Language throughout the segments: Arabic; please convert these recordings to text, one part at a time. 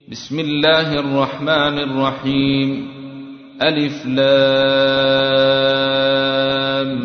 بسم الله الرحمن الرحيم. ألف لام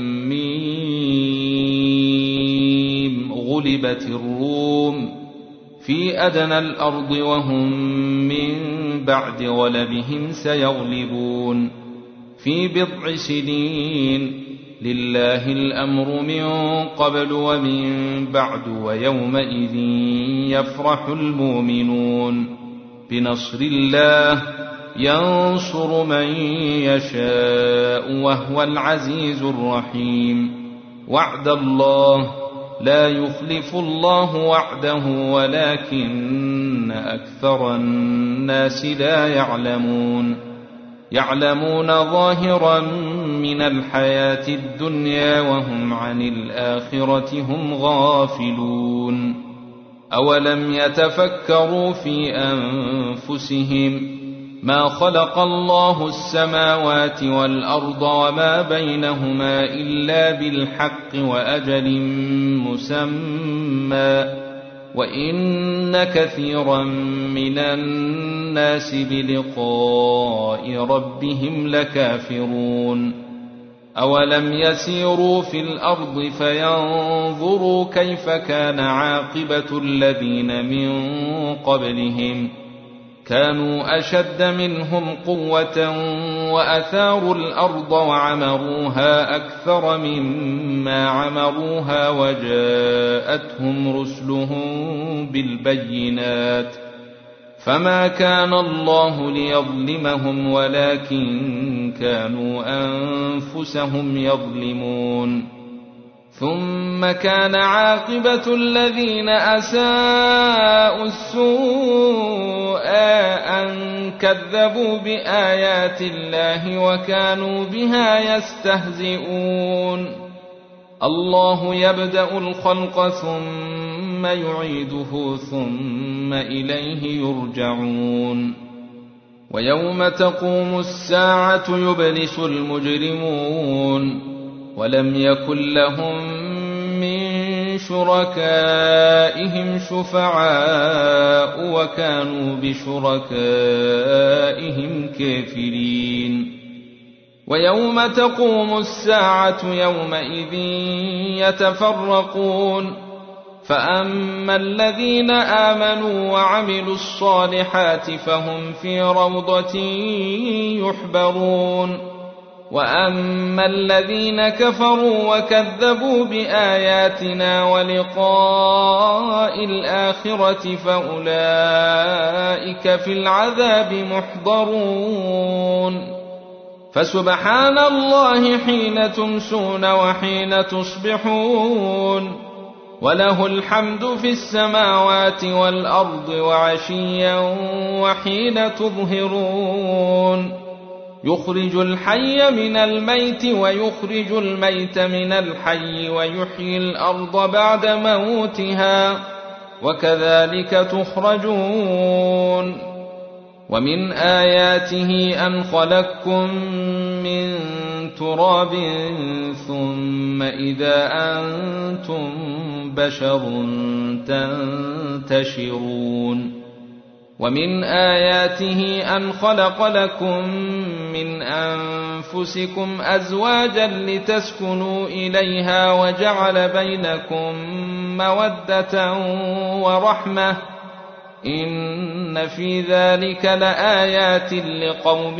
ميم. غلبت الروم في أدنى الأرض وهم من بعد غلبهم سيغلبون في بضع سنين. لله الأمر من قبل ومن بعد ويومئذ يفرح المؤمنون بنصر الله ينصر من يشاء وهو العزيز الرحيم. وعد الله لا يخلف الله وعده ولكن أكثر الناس لا يعلمون. يعلمون ظاهرا من الحياة الدنيا وهم عن الآخرة هم غافلون. أولم يتفكروا في أنفسهم ما خلق الله السماوات والأرض وما بينهما إلا بالحق وأجل مسمى وإن كثيرا من الناس بلقاء ربهم لكافرون. أولم يسيروا في الأرض فينظروا كيف كان عاقبة الذين من قبلهم كانوا أشد منهم قوة وأثاروا الأرض وعمروها أكثر مما عمروها وجاءتهم رسلهم بالبينات فما كان الله ليظلمهم ولكن كانوا أنفسهم يظلمون. ثم كان عاقبة الذين أساءوا السوء أن كذبوا بآيات الله وكانوا بها يستهزئون. الله يبدأ الخلق ثم يعيده ثم إليه يرجعون. ويوم تقوم الساعة يبلس المجرمون ولم يكن لهم من شركائهم شفعاء وكانوا بشركائهم كافرين. ويوم تقوم الساعة يومئذ يتفرقون فأما الذين آمنوا وعملوا الصالحات فهم في روضة يحبرون وأما الذين كفروا وكذبوا بآياتنا ولقاء الآخرة فأولئك في العذاب محضرون. فسبحان الله حين تمسون وحين تصبحون وله الحمد في السماوات والأرض وعشيا وحين تظهرون. يخرج الحي من الميت ويخرج الميت من الحي ويحيي الأرض بعد موتها وكذلك تخرجون. ومن آياته أن خلقكم من تراب ثم إذا أنتم بشر تنتشرون. ومن آياته أن خلق لكم من أنفسكم أزواجا لتسكنوا إليها وجعل بينكم مودة ورحمة إن في ذلك لآيات لقوم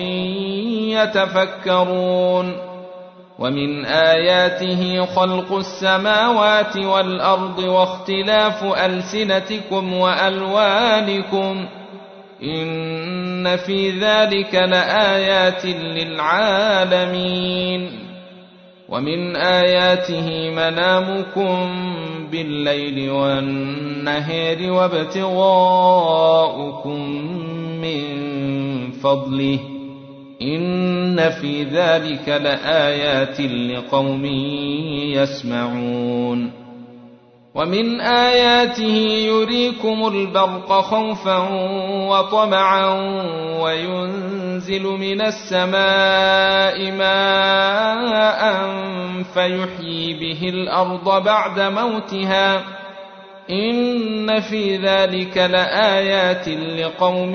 يتفكرون. ومن آياته خلق السماوات والأرض واختلاف ألسنتكم وألوانكم إن في ذلك لآيات للعالمين. ومن آياته منامكم بالليل والنهار وابتغاؤكم من فضله إن في ذلك لآيات لقوم يسمعون. ومن آياته يريكم البرق خوفا وطمعا وينزل من السماء ماء فيحيي به الأرض بعد موتها إن في ذلك لآيات لقوم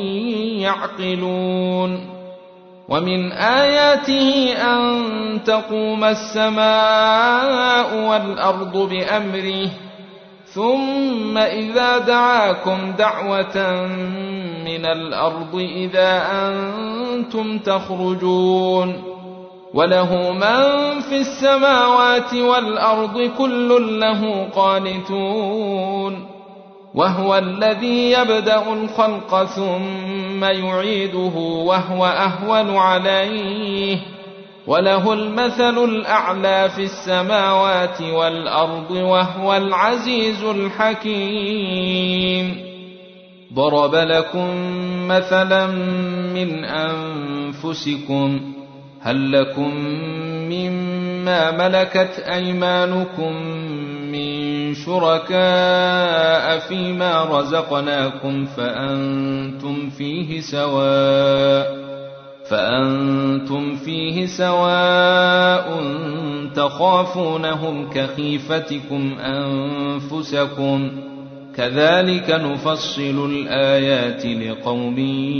يعقلون ومن آياته أن تقوم السماء والأرض بأمره ثم إذا دعاكم دعوة من الأرض إذا أنتم تخرجون وله من في السماوات والأرض كل له قانتون وهو الذي يبدأ الخلق ثم يعيده وهو أهون عليه وله المثل الأعلى في السماوات والأرض وهو العزيز الحكيم ضرب لكم مثلا من أنفسكم هل لكم مما ملكت أيمانكم من شركاء فيما رزقناكم فأنتم فيه سواء تخافونهم كخيفتكم أنفسكم كذلك نفصل الآيات لقوم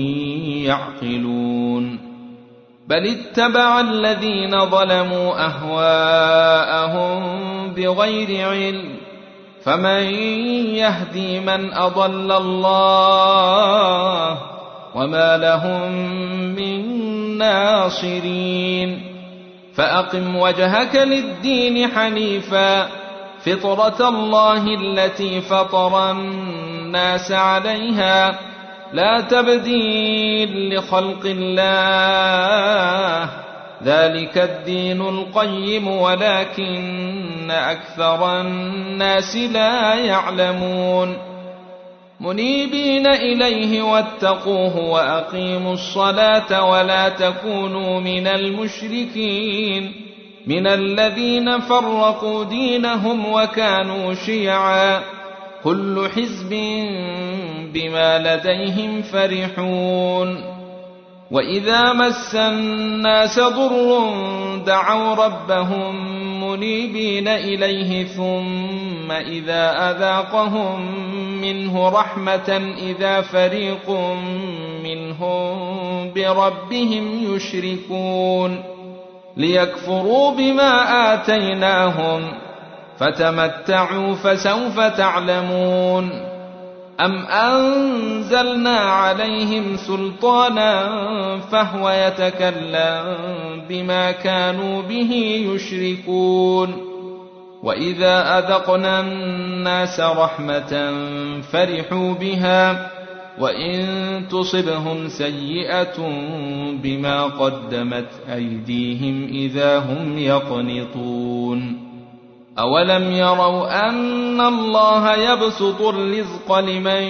يعقلون بل اتبع الذين ظلموا أهواءهم بغير علم فمن يهدي من أضل الله وما لهم من ناصرين فأقم وجهك للدين حنيفا فطرة الله التي فطر الناس عليها لا تبديل لخلق الله ذلك الدين القيم ولكن أكثر الناس لا يعلمون منيبين إليه واتقوه وأقيموا الصلاة ولا تكونوا من المشركين من الذين فرقوا دينهم وكانوا شيعا كل حزب بما لديهم فرحون وإذا مس الناس ضر دعوا ربهم منيبين إليه ثم إذا أذاقهم منه رحمة إذا فريق منهم بربهم يشركون ليكفروا بما آتيناهم فتمتعوا فسوف تعلمون أم أنزلنا عليهم سلطانا فهو يتكلم بما كانوا به يشركون وإذا أذقنا الناس رحمة فرحوا بها وإن تصبهم سيئة بما قدمت أيديهم إذا هم يقنطون أولم يروا أن الله يبسط الرزق لمن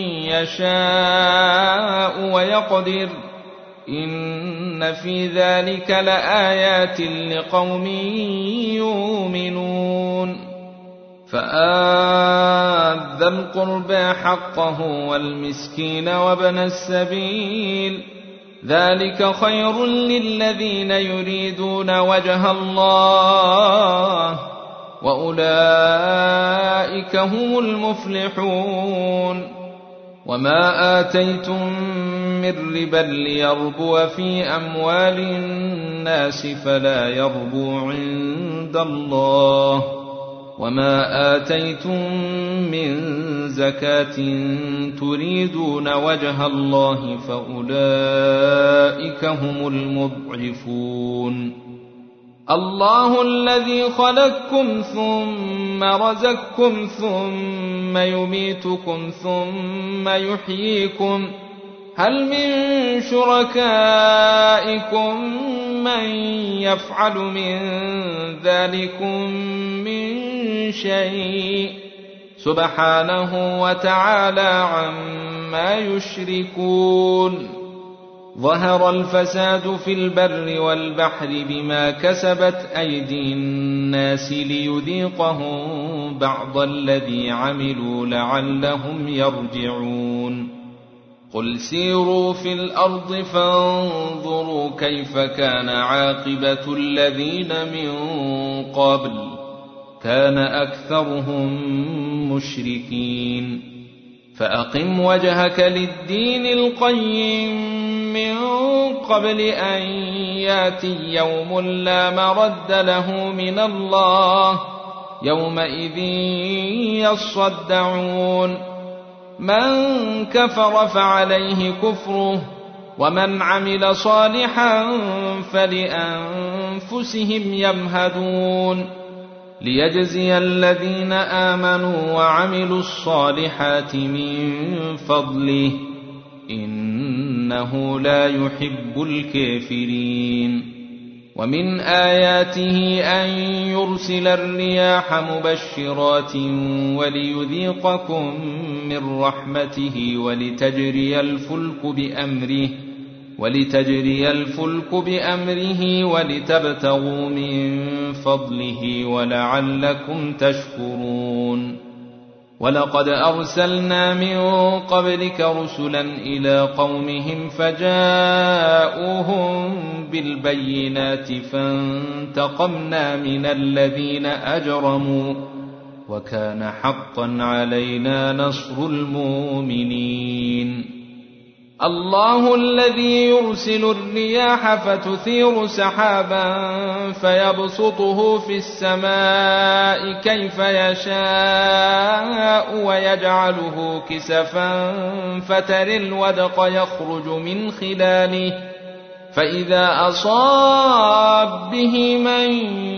يشاء ويقدر إن في ذلك لآيات لقوم يؤمنون فآت ذا القربى حقه والمسكين وابن السبيل ذلك خير للذين يريدون وجه الله وأولئك هم المفلحون وما آتيتم من ربا ليربو في أموال الناس فلا يربو عند الله وما آتيتم من زكاة تريدون وجه الله فأولئك هم المضعفون الله الذي خلقكم ثم رزقكم ثم يميتكم ثم يحييكم هل من شركائكم من يفعل من ذلكم من شيء سبحانه وتعالى عما يشركون ظهر الفساد في البر والبحر بما كسبت أيدي الناس ليذيقهم بعض الذي عملوا لعلهم يرجعون قل سيروا في الأرض فانظروا كيف كان عاقبة الذين من قبل كان أكثرهم المشركين فأقم وجهك للدين القيم من قبل أن ياتي يوم لا مرد له من الله يومئذ يصدعون من كفر فعليه كفره ومن عمل صالحا فلأنفسهم يمهدون ليجزي الذين آمنوا وعملوا الصالحات من فضله إنه لا يحب الكافرين ومن آياته أن يرسل الرياح مبشرات وليذيقكم من رحمته ولتجري الفلك بأمره ولتبتغوا من فضله ولعلكم تشكرون ولقد أرسلنا من قبلك رسلا إلى قومهم فجاءوهم بالبينات فانتقمنا من الذين أجرموا وكان حقا علينا نصر المؤمنين الله الذي يرسل الرياح فتثير سحابا فيبسطه في السماء كيف يشاء ويجعله كسفا فترى الودق يخرج من خلاله فإذا أصاب به من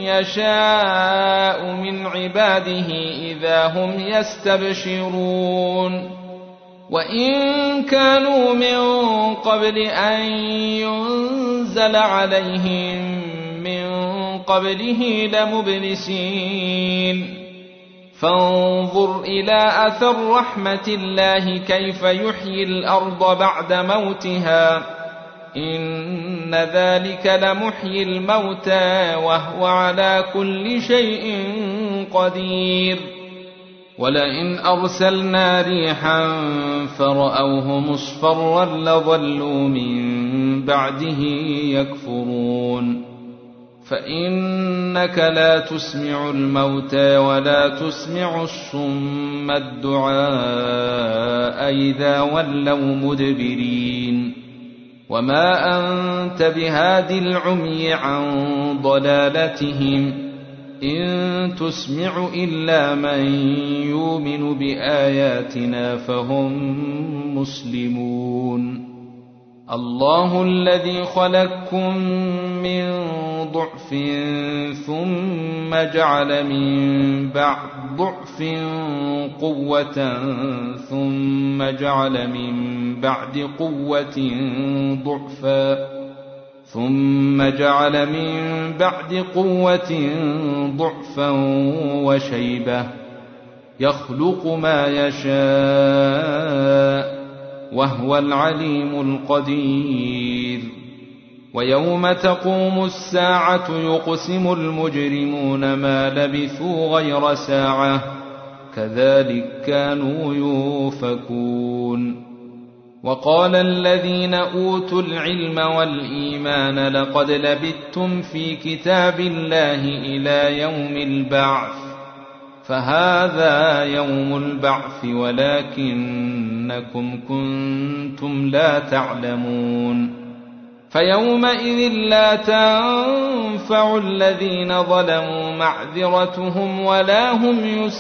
يشاء من عباده إذا هم يستبشرون وإن كانوا من قبل أن ينزل عليهم من قبله لمبلسين فانظر إلى أثر رحمة الله كيف يحيي الأرض بعد موتها إن ذلك لمحيي الموتى وهو على كل شيء قدير ولئن أرسلنا ريحا فرأوه مصفرا لظلوا من بعده يكفرون فإنك لا تسمع الموتى ولا تسمع الصم الدعاء إذا ولوا مدبرين وما أنت بهاد العمي عن ضلالتهم إن تسمع إلا من يؤمن بآياتنا فهم مسلمون الله الذي خلقكم من ضعف ثم جعل من بعد ضعف قوة ثم جعل من بعد قوة ضعفا ثم جعل من بعد قوة ضعفا وشيبة يخلق ما يشاء وهو العليم القدير ويوم تقوم الساعة يقسم المجرمون ما لبثوا غير ساعة كذلك كانوا يؤفكون وقال الذين أوتوا العلم والإيمان لقد لبثتم في كتاب الله إلى يوم البعث فهذا يوم البعث ولكنكم كنتم لا تعلمون فيومئذ لا تنفع الذين ظلموا معذرتهم ولا هم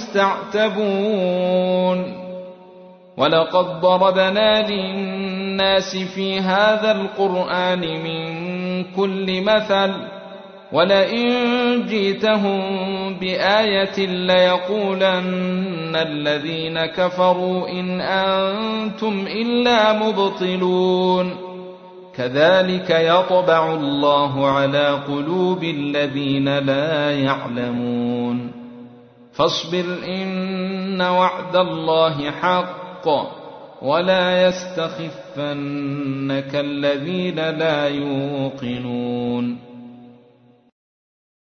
يستعتبون ولقد ضربنا للناس في هذا القرآن من كل مثل ولئن جئتهم بآية ليقولن الذين كفروا إن أنتم إلا مبطلون كذلك يطبع الله على قلوب الذين لا يعلمون فاصبر إن وعد الله حق ولا يستخفنك الذين لا يوقنون